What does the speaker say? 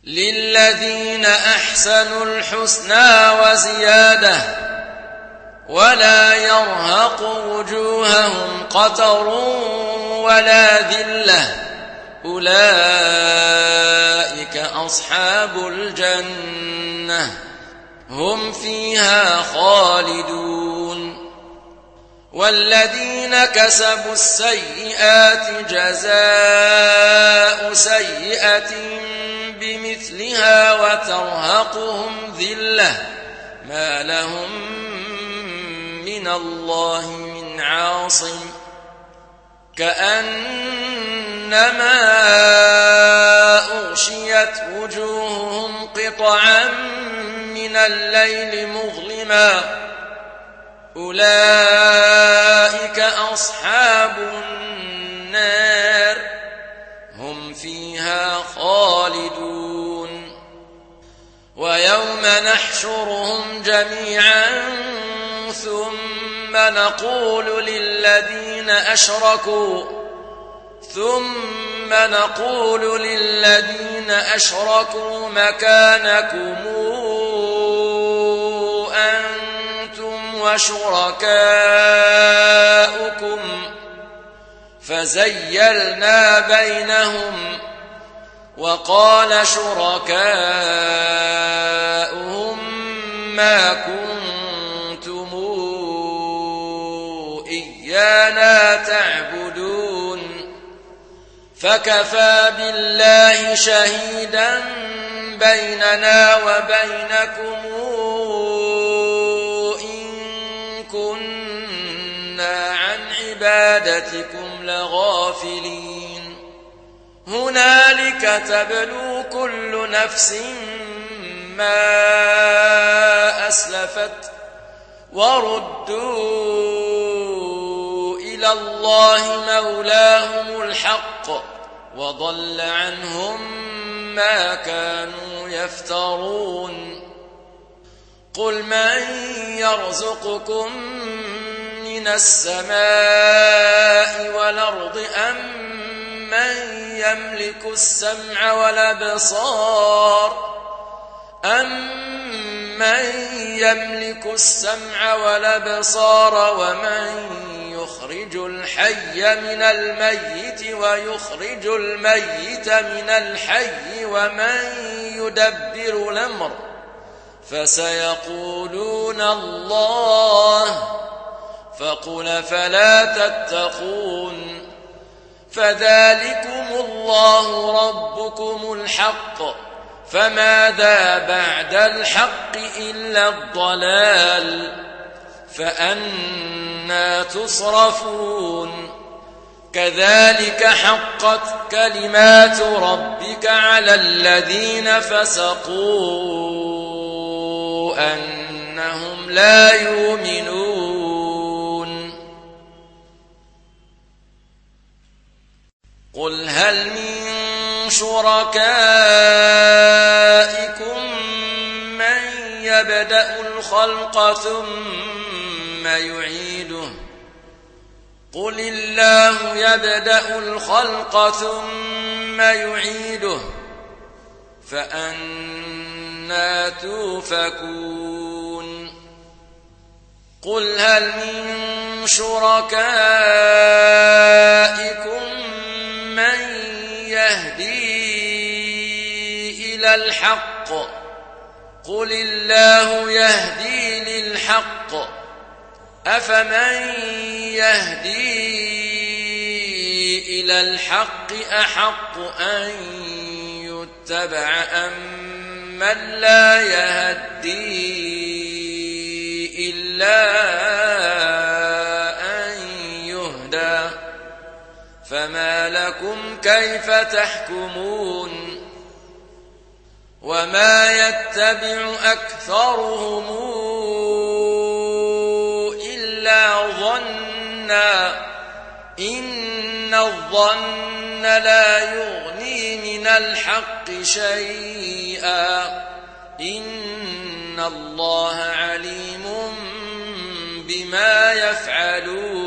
للذين أحسنوا الحسنى وزيادة ولا يرهق وجوههم قتر ولا ذلة أولئك أصحاب الجنة هم فيها خالدون والذين كسبوا السيئات جزاء سيئة بمثلها وترهقهم ذلة ما لهم من الله من عاصم كأنما أغشيت وجوههم قطعا من الليل مظلما أولئك أصحاب النار هم فيها خالدون ويوم نحشرهم جميعا ثم نقول للذين أشركوا مكانكم أنتم وشركاؤكم فزيلنا بينهم وقال شركاؤهم ما كنتم إيانا تعبدون فكفى بالله شهيدا بيننا وبينكم إن كنا عن عبادتكم لغافلين هنالك تبلو كل نفس ما أسلفت وردوا إلى الله مولاهم الحق وضل عنهم ما كانوا يفترون قل من يرزقكم من السماء والأرض أم من يملك السمع والأبصار ومن يخرج الحي من الميت ويخرج الميت من الحي ومن يدبر الأمر فسيقولون الله فقل فلا تتقون فذلكم الله ربكم الحق فماذا بعد الحق إلا الضلال فأنى تصرفون كذلك حقت كلمات ربك على الذين فسقوا أنهم لا يؤمنون قل هل من شركائكم من يبدأ الخلق ثم يعيده قل الله يبدأ الخلق ثم يعيده فأنى توفكون قل هل من شركائكم من يهدي إلى الحق قل الله يهدي للحق أفمن يهدي إلى الحق أحق أن يتبع أم من لا يهدي إلا أن يهدى فما لكم كيف تحكمون وما يتبع أكثرهم إلا ظنا إن الظن لا يغني من الحق شيئا إن الله عليم بما يفعلون